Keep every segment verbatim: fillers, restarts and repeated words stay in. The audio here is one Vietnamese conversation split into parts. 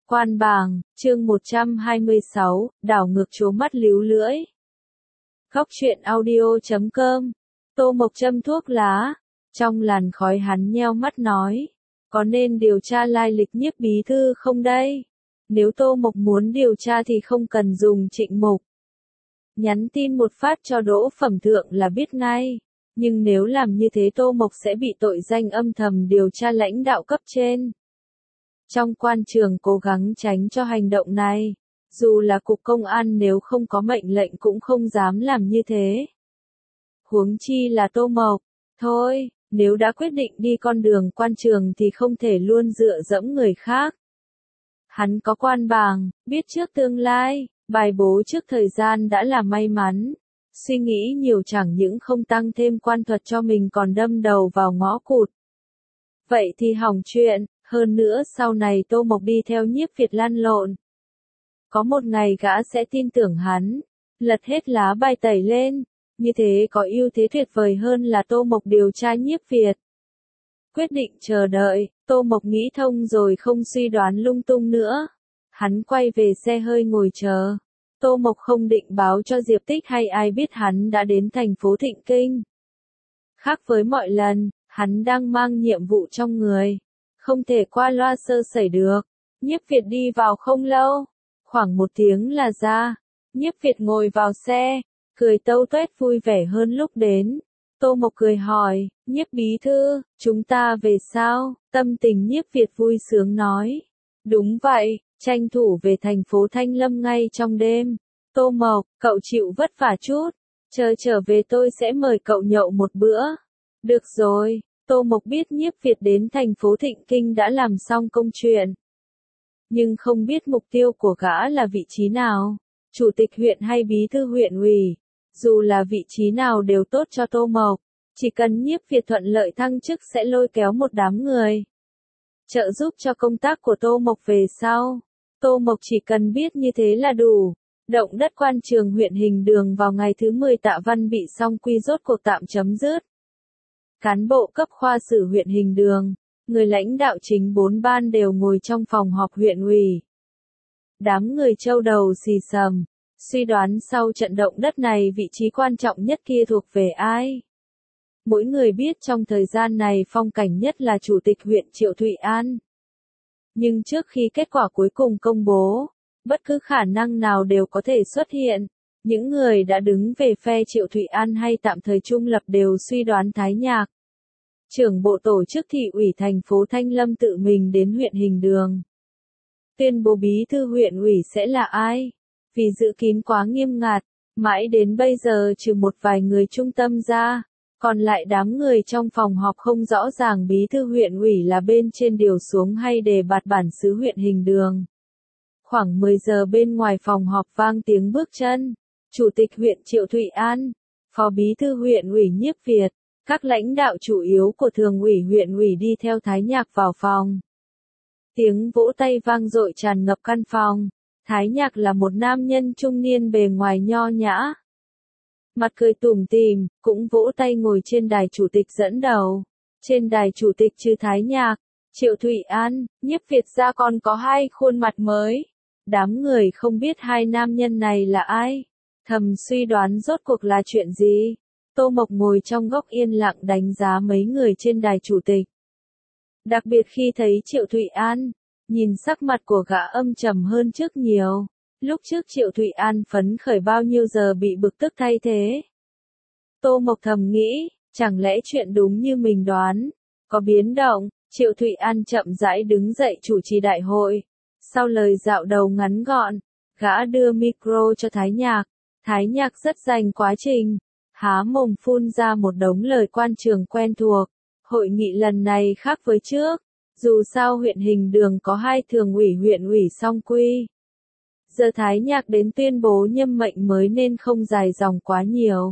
Quan Bàng, chương một trăm hai mươi sáu, đảo ngược trố mắt líu lưỡi. Góc truyện audio chấm com. Tô Mộc châm thuốc lá, trong làn khói hắn nheo mắt nói, có nên điều tra lai lịch Nhiếp bí thư không đây? Nếu Tô Mộc muốn điều tra thì không cần dùng Trịnh Mục. Nhắn tin một phát cho Đỗ Phẩm Thượng là biết ngay, nhưng nếu làm như thế Tô Mộc sẽ bị tội danh âm thầm điều tra lãnh đạo cấp trên. Trong quan trường cố gắng tránh cho hành động này, dù là cục công an nếu không có mệnh lệnh cũng không dám làm như thế. Huống chi là Tô Mộc, thôi, nếu đã quyết định đi con đường quan trường thì không thể luôn dựa dẫm người khác. Hắn có Quan Bàng, biết trước tương lai, bài bố trước thời gian đã là may mắn, suy nghĩ nhiều chẳng những không tăng thêm quan thuật cho mình còn đâm đầu vào ngõ cụt. Vậy thì hỏng chuyện. Hơn nữa sau này Tô Mộc đi theo Nhiếp Việt lăn lộn. Có một ngày gã sẽ tin tưởng hắn, lật hết lá bài tẩy lên, như thế có ưu thế tuyệt vời hơn là Tô Mộc điều tra Nhiếp Việt. Quyết định chờ đợi, Tô Mộc nghĩ thông rồi không suy đoán lung tung nữa. Hắn quay về xe hơi ngồi chờ. Tô Mộc không định báo cho Diệp Tích hay ai biết hắn đã đến thành phố Thịnh Kinh. Khác với mọi lần, hắn đang mang nhiệm vụ trong người. Không thể qua loa sơ sẩy được. Nhiếp Việt đi vào không lâu, khoảng một tiếng là ra. Nhiếp Việt ngồi vào xe, cười tâu tuét vui vẻ hơn lúc đến. Tô Mộc cười hỏi, Nhiếp bí thư, chúng ta về sao? Tâm tình Nhiếp Việt vui sướng nói. Đúng vậy, tranh thủ về thành phố Thanh Lâm ngay trong đêm. Tô Mộc, cậu chịu vất vả chút, chờ trở về tôi sẽ mời cậu nhậu một bữa. Được rồi. Tô Mộc biết Nhiếp Việt đến thành phố Thịnh Kinh đã làm xong công chuyện. Nhưng không biết mục tiêu của gã là vị trí nào, chủ tịch huyện hay bí thư huyện ủy. Dù là vị trí nào đều tốt cho Tô Mộc, chỉ cần Nhiếp Việt thuận lợi thăng chức sẽ lôi kéo một đám người. Trợ giúp cho công tác của Tô Mộc về sau. Tô Mộc chỉ cần biết như thế là đủ. Động đất quan trường huyện Hình Đường vào ngày thứ mười Tạ Văn bị song quy rốt cuộc tạm chấm dứt. Cán bộ cấp khoa sử huyện Hình Đường, người lãnh đạo chính bốn ban đều ngồi trong phòng họp huyện ủy. Đám người châu đầu xì xầm, suy đoán sau trận động đất này vị trí quan trọng nhất kia thuộc về ai. Mỗi người biết trong thời gian này phong cảnh nhất là chủ tịch huyện Triệu Thụy An. Nhưng trước khi kết quả cuối cùng công bố, bất cứ khả năng nào đều có thể xuất hiện. Những người đã đứng về phe Triệu Thụy An hay tạm thời trung lập đều suy đoán Thái Nhạc, trưởng bộ tổ chức thị ủy thành phố Thanh Lâm tự mình đến huyện Hình Đường. Tuyên bố bí thư huyện ủy sẽ là ai? Vì giữ kín quá nghiêm ngặt, mãi đến bây giờ trừ một vài người trung tâm ra, còn lại đám người trong phòng họp không rõ ràng bí thư huyện ủy là bên trên điều xuống hay đề bạt bản xứ huyện Hình Đường. Khoảng mười giờ bên ngoài phòng họp vang tiếng bước chân. Chủ tịch huyện Triệu Thụy An, Phó Bí thư huyện ủy Nhiếp Việt, các lãnh đạo chủ yếu của thường ủy huyện ủy đi theo Thái Nhạc vào phòng. Tiếng vỗ tay vang dội tràn ngập căn phòng. Thái Nhạc là một nam nhân trung niên bề ngoài nho nhã. Mặt cười tủm tỉm, cũng vỗ tay ngồi trên đài chủ tịch dẫn đầu. Trên đài chủ tịch trừ Thái Nhạc, Triệu Thụy An, Nhiếp Việt ra còn có hai khuôn mặt mới. Đám người không biết hai nam nhân này là ai. Thầm suy đoán rốt cuộc là chuyện gì. Tô Mộc ngồi trong góc yên lặng đánh giá mấy người trên đài chủ tịch. Đặc biệt khi thấy Triệu Thụy An, nhìn sắc mặt của gã âm trầm hơn trước nhiều. Lúc trước Triệu Thụy An phấn khởi bao nhiêu giờ bị bực tức thay thế. Tô Mộc thầm nghĩ, chẳng lẽ chuyện đúng như mình đoán, có biến động. Triệu Thụy An chậm rãi đứng dậy chủ trì đại hội. Sau lời dạo đầu ngắn gọn, gã đưa micro cho Thái Nhạc. Thái Nhạc rất dành quá trình, há mồm phun ra một đống lời quan trường quen thuộc. Hội nghị lần này khác với trước, dù sao huyện Hình Đường có hai thường ủy huyện ủy song quy. Giờ Thái Nhạc đến tuyên bố nhâm mệnh mới nên không dài dòng quá nhiều.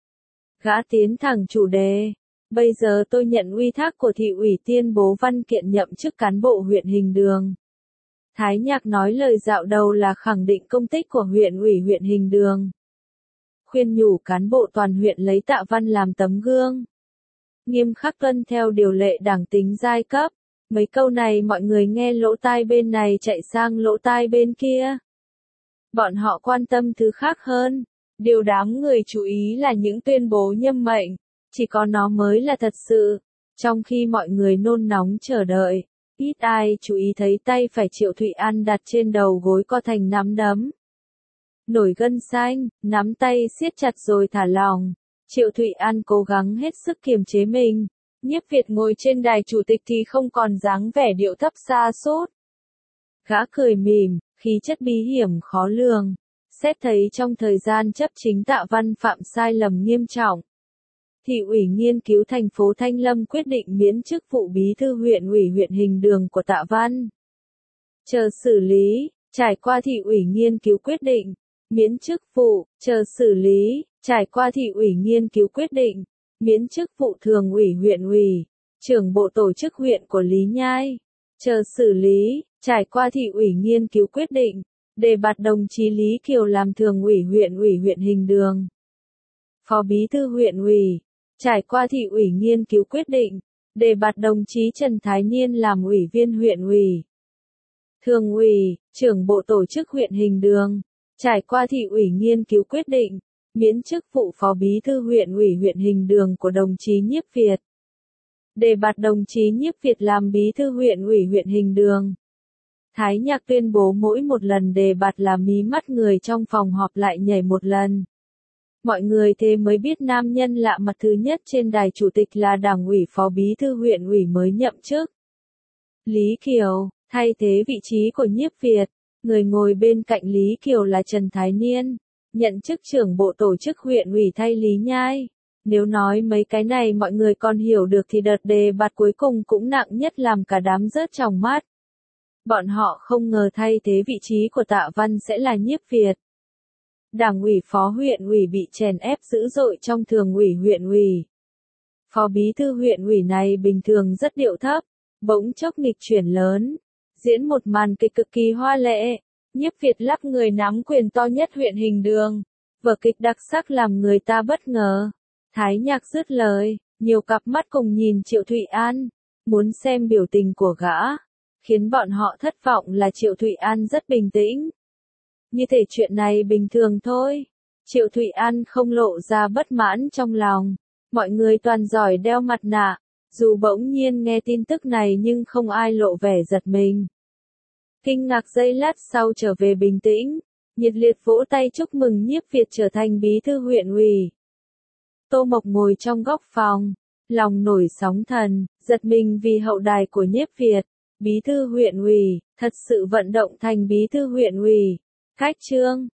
Gã tiến thẳng chủ đề. Bây giờ tôi nhận ủy thác của thị ủy tuyên bố văn kiện nhậm chức cán bộ huyện Hình Đường. Thái Nhạc nói lời dạo đầu là khẳng định công tích của huyện ủy huyện Hình Đường. Khuyên nhủ cán bộ toàn huyện lấy Tạ Văn làm tấm gương. Nghiêm khắc tuân theo điều lệ đảng tính giai cấp, Mấy câu này mọi người nghe lỗ tai bên này chạy sang lỗ tai bên kia. Bọn họ quan tâm thứ khác hơn. Điều đáng người chú ý là những tuyên bố nhâm mệnh, chỉ có nó mới là thật sự. Trong khi mọi người nôn nóng chờ đợi, ít ai chú ý thấy tay phải Triệu Thụy An đặt trên đầu gối co thành nắm đấm. Nổi gân xanh, nắm tay siết chặt rồi thả lỏng. Triệu Thụy An cố gắng hết sức kiềm chế mình. Nhiếp Việt ngồi trên đài chủ tịch thì không còn dáng vẻ điệu thấp xa sút. Gã cười mỉm, khí chất bí hiểm khó lường. Xét thấy trong thời gian chấp chính Tạ Văn phạm sai lầm nghiêm trọng. Thị ủy nghiên cứu thành phố Thanh Lâm quyết định miễn chức vụ bí thư huyện ủy huyện Hình Đường của Tạ Văn. Chờ xử lý, trải qua thị ủy nghiên cứu quyết định. Miễn chức vụ, chờ xử lý, trải qua thị ủy nghiên cứu quyết định. Miễn chức vụ thường ủy huyện ủy, trưởng bộ tổ chức huyện của Lý Nhai. Chờ xử lý, trải qua thị ủy nghiên cứu quyết định. Đề bạt đồng chí Lý Kiều làm thường ủy huyện ủy huyện Hình Đường. Phó bí thư huyện ủy, trải qua thị ủy nghiên cứu quyết định. Đề bạt đồng chí Trần Thái Niên làm ủy viên huyện ủy. Thường ủy, trưởng bộ tổ chức huyện Hình Đường, trải qua thị ủy nghiên cứu quyết định. Miễn chức vụ phó bí thư huyện ủy huyện Hình Đường của đồng chí Nhiếp Việt. Đề bạt đồng chí Nhiếp Việt làm bí thư huyện ủy huyện Hình Đường. Thái Nhạc tuyên bố mỗi một lần đề bạt là mí mắt người trong phòng họp lại nhảy một lần. Mọi người thế mới biết nam nhân lạ mặt thứ nhất trên đài chủ tịch là đảng ủy phó bí thư huyện ủy mới nhậm chức. Lý Kiều, thay thế vị trí của Nhiếp Việt. Người ngồi bên cạnh Lý Kiều là Trần Thái Niên, nhận chức trưởng bộ tổ chức huyện ủy thay Lý Nhai. Nếu nói mấy cái này mọi người còn hiểu được thì đợt đề bạt cuối cùng cũng nặng nhất làm cả đám rớt tròng mắt. Bọn họ không ngờ thay thế vị trí của Tạ Văn sẽ là Nhiếp Việt. Đảng ủy phó huyện ủy bị chèn ép dữ dội trong thường ủy huyện ủy. Phó bí thư huyện ủy này bình thường rất điệu thấp, bỗng chốc nghịch chuyển lớn, diễn một màn kịch cực kỳ hoa lệ. Nhiếp Việt lắp người nắm quyền to nhất huyện Hình Đường. Vở kịch đặc sắc làm người ta bất ngờ. Thái Nhạc dứt lời, nhiều cặp mắt cùng nhìn Triệu Thụy An, muốn xem biểu tình của gã. Khiến bọn họ thất vọng là Triệu Thụy An rất bình tĩnh. Như thể chuyện này bình thường thôi. Triệu Thụy An không lộ ra bất mãn trong lòng. Mọi người toàn giỏi đeo mặt nạ. Dù bỗng nhiên nghe tin tức này nhưng không ai lộ vẻ giật mình. Kinh ngạc giây lát sau trở về bình tĩnh. Nhiệt liệt vỗ tay chúc mừng Nhiếp Việt trở thành bí thư huyện ủy. Tô Mộc ngồi trong góc phòng. Lòng nổi sóng thần, giật mình vì hậu đài của Nhiếp Việt. Bí thư huyện ủy, thật sự vận động thành bí thư huyện ủy. Khách trương,